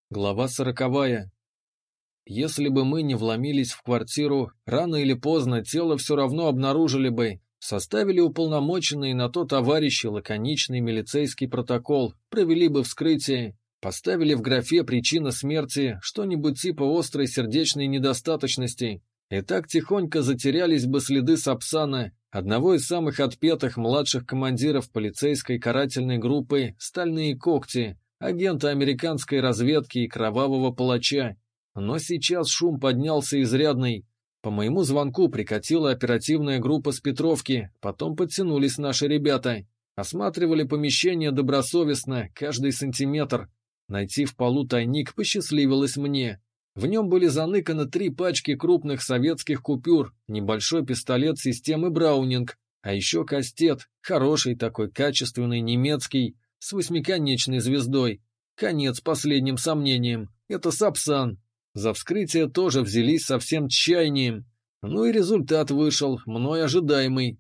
Глава 40. Если бы мы не вломились в квартиру, рано или поздно тело все равно обнаружили бы, составили уполномоченные на то товарищи лаконичный милицейский протокол, провели бы вскрытие, поставили в графе «Причина смерти» что-нибудь типа острой сердечной недостаточности, и так тихонько затерялись бы следы Сапсана, одного из самых отпетых младших командиров полицейской карательной группы «Стальные когти», агента американской разведки и кровавого палача. Но сейчас шум поднялся изрядный. По моему звонку прикатила оперативная группа с Петровки, потом подтянулись наши ребята. Осматривали помещение добросовестно, каждый сантиметр. Найти в полу тайник посчастливилось мне. В нем были заныканы 3 пачки крупных советских купюр, небольшой пистолет системы Браунинг, а еще кастет, хороший такой, качественный, немецкий, с 8-конечной звездой. Конец последним сомнениям. Это Сапсан. За вскрытие тоже взялись со всем тщанием. Ну и результат вышел, мной ожидаемый.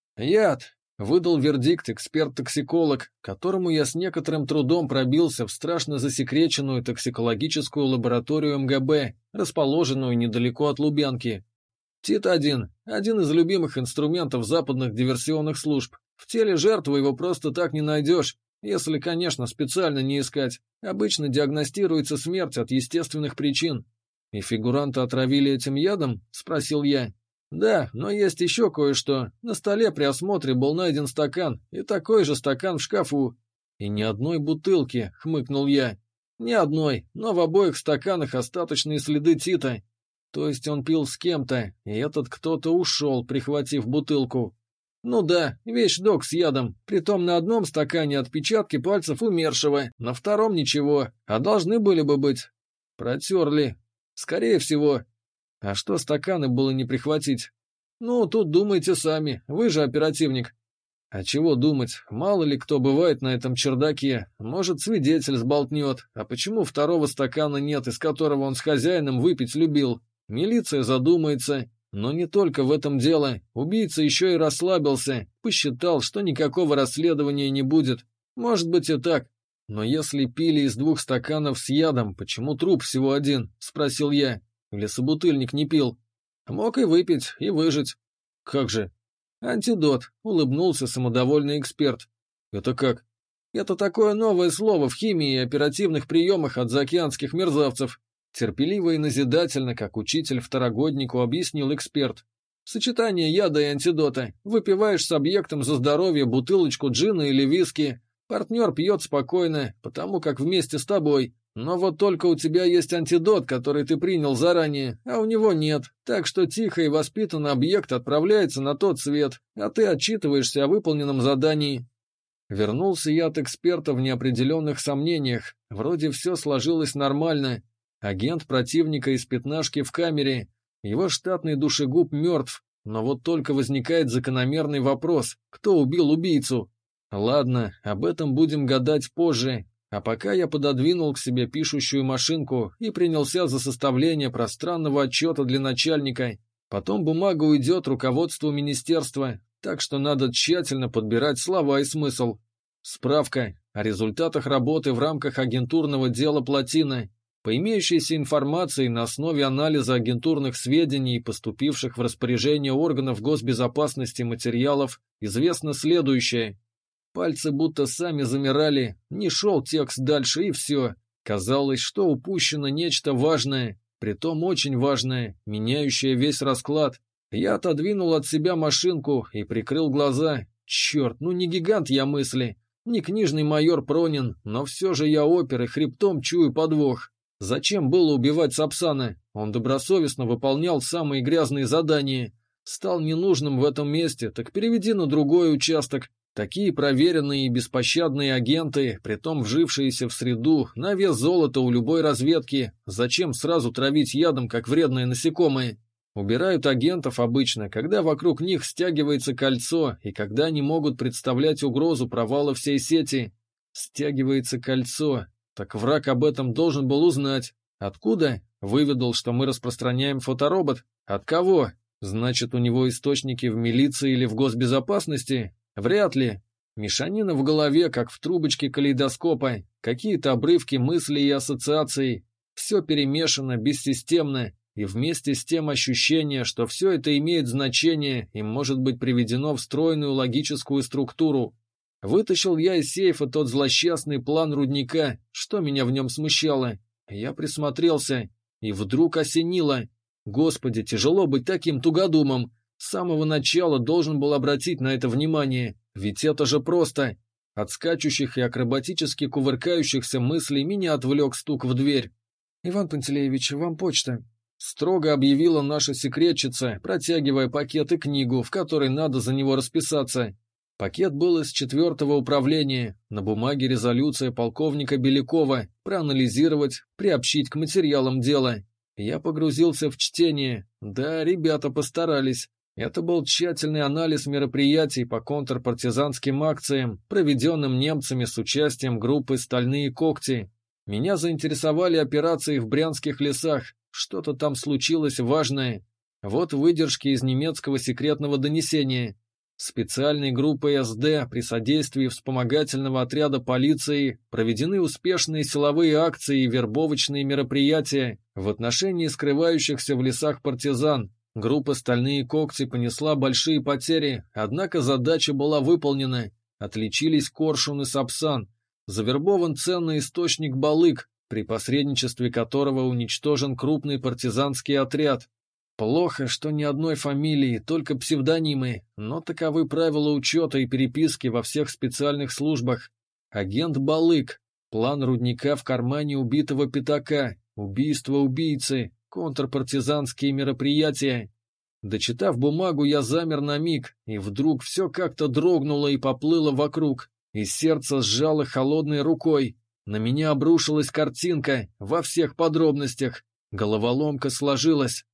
Яд, выдал вердикт эксперт-токсиколог, которому я с некоторым трудом пробился в страшно засекреченную токсикологическую лабораторию МГБ, расположенную недалеко от Лубянки. Тит-1 – один из любимых инструментов западных диверсионных служб. В теле жертвы его просто так не найдешь. Если, конечно, специально не искать. Обычно диагностируется смерть от естественных причин. «И фигуранта отравили этим ядом?» – спросил я. «Да, но есть еще кое-что. На столе при осмотре был найден стакан, и такой же стакан в шкафу». «И ни одной бутылки», – хмыкнул я. «Ни одной, но в обоих стаканах остаточные следы Тита. То есть он пил с кем-то, и этот кто-то ушел, прихватив бутылку». «Ну да, вещдок с ядом, притом на одном стакане отпечатки пальцев умершего, на втором ничего, а должны были бы быть». «Протерли. Скорее всего». «А что стаканы было не прихватить?» «Ну, тут думайте сами, вы же оперативник». «А чего думать, мало ли кто бывает на этом чердаке, может, свидетель сболтнет, а почему второго стакана нет, из которого он с хозяином выпить любил? Милиция задумается». Но не только в этом дело. Убийца еще и расслабился, посчитал, что никакого расследования не будет. Может быть и так. Но если пили из 2 стаканов с ядом, почему труп всего один? Спросил я. Или собутыльник не пил? Мог и выпить, и выжить. Как же? Антидот, улыбнулся самодовольный эксперт. Это как? Это такое новое слово в химии и оперативных приемах от заокеанских мерзавцев. Терпеливо и назидательно, как учитель второгоднику, объяснил эксперт. Сочетание яда и антидота. Выпиваешь с объектом за здоровье бутылочку джина или виски. Партнер пьет спокойно, потому как вместе с тобой. Но вот только у тебя есть антидот, который ты принял заранее, а у него нет. Так что тихо и воспитанно объект отправляется на тот свет, а ты отчитываешься о выполненном задании. Вернулся я от эксперта в неопределенных сомнениях. Вроде все сложилось нормально. Агент противника из пятнашки в камере, его штатный душегуб мертв, но вот только возникает закономерный вопрос, кто убил убийцу? Ладно, об этом будем гадать позже, а пока я пододвинул к себе пишущую машинку и принялся за составление пространного отчета для начальника. Потом бумага уйдет руководству министерства, так что надо тщательно подбирать слова и смысл. Справка о результатах работы в рамках агентурного дела «Плотина». По имеющейся информации на основе анализа агентурных сведений, поступивших в распоряжение органов госбезопасности материалов, известно следующее. Пальцы будто сами замирали, не шел текст дальше и все. Казалось, что упущено нечто важное, притом очень важное, меняющее весь расклад. Я отодвинул от себя машинку и прикрыл глаза. Черт, ну не гигант я мысли, не книжный майор Пронин, но все же я опер и хребтом чую подвох. Зачем было убивать Сапсана? Он добросовестно выполнял самые грязные задания. Стал ненужным в этом месте, так переведи на другой участок. Такие проверенные и беспощадные агенты, притом вжившиеся в среду, на вес золота у любой разведки. Зачем сразу травить ядом, как вредное насекомое? Убирают агентов обычно, когда вокруг них стягивается кольцо и когда они могут представлять угрозу провала всей сети. Стягивается кольцо. Так враг об этом должен был узнать. Откуда? Выведал, что мы распространяем фоторобот. От кого? Значит, у него источники в милиции или в госбезопасности? Вряд ли. Мешанина в голове, как в трубочке калейдоскопа. какие-то обрывки мыслей и ассоциаций. Все перемешано, бессистемно, и вместе с тем ощущение, что все это имеет значение и может быть приведено в стройную логическую структуру. Вытащил я из сейфа тот злосчастный план рудника, что меня в нем смущало. Я присмотрелся, и вдруг осенило. Господи, тяжело быть таким тугодумом. С самого начала должен был обратить на это внимание, ведь это же просто. От скачущих и акробатически кувыркающихся мыслей меня отвлек стук в дверь. «Иван Пантелеевич, вам почта», — строго объявила наша секретчица, протягивая пакет и книгу, в которой надо за него расписаться. Пакет был из 4-го управления, на бумаге резолюция полковника Белякова, проанализировать, приобщить к материалам дела. Я погрузился в чтение. Да, ребята постарались. Это был тщательный анализ мероприятий по контрпартизанским акциям, проведенным немцами с участием группы «Стальные когти». Меня заинтересовали операции в Брянских лесах, что-то там случилось важное. Вот выдержки из немецкого секретного донесения. Специальной группой СД при содействии вспомогательного отряда полиции проведены успешные силовые акции и вербовочные мероприятия в отношении скрывающихся в лесах партизан. Группа «Стальные когти» понесла большие потери, однако задача была выполнена. Отличились Коршун и Сапсан. Завербован ценный источник Балык, при посредничестве которого уничтожен крупный партизанский отряд. Плохо, что ни одной фамилии, только псевдонимы, но таковы правила учета и переписки во всех специальных службах. Агент Балык, план рудника в кармане убитого пятака, убийство убийцы, контрпартизанские мероприятия. Дочитав бумагу, я замер на миг, и вдруг все как-то дрогнуло и поплыло вокруг, и сердце сжало холодной рукой. На меня обрушилась картинка во всех подробностях. Головоломка сложилась.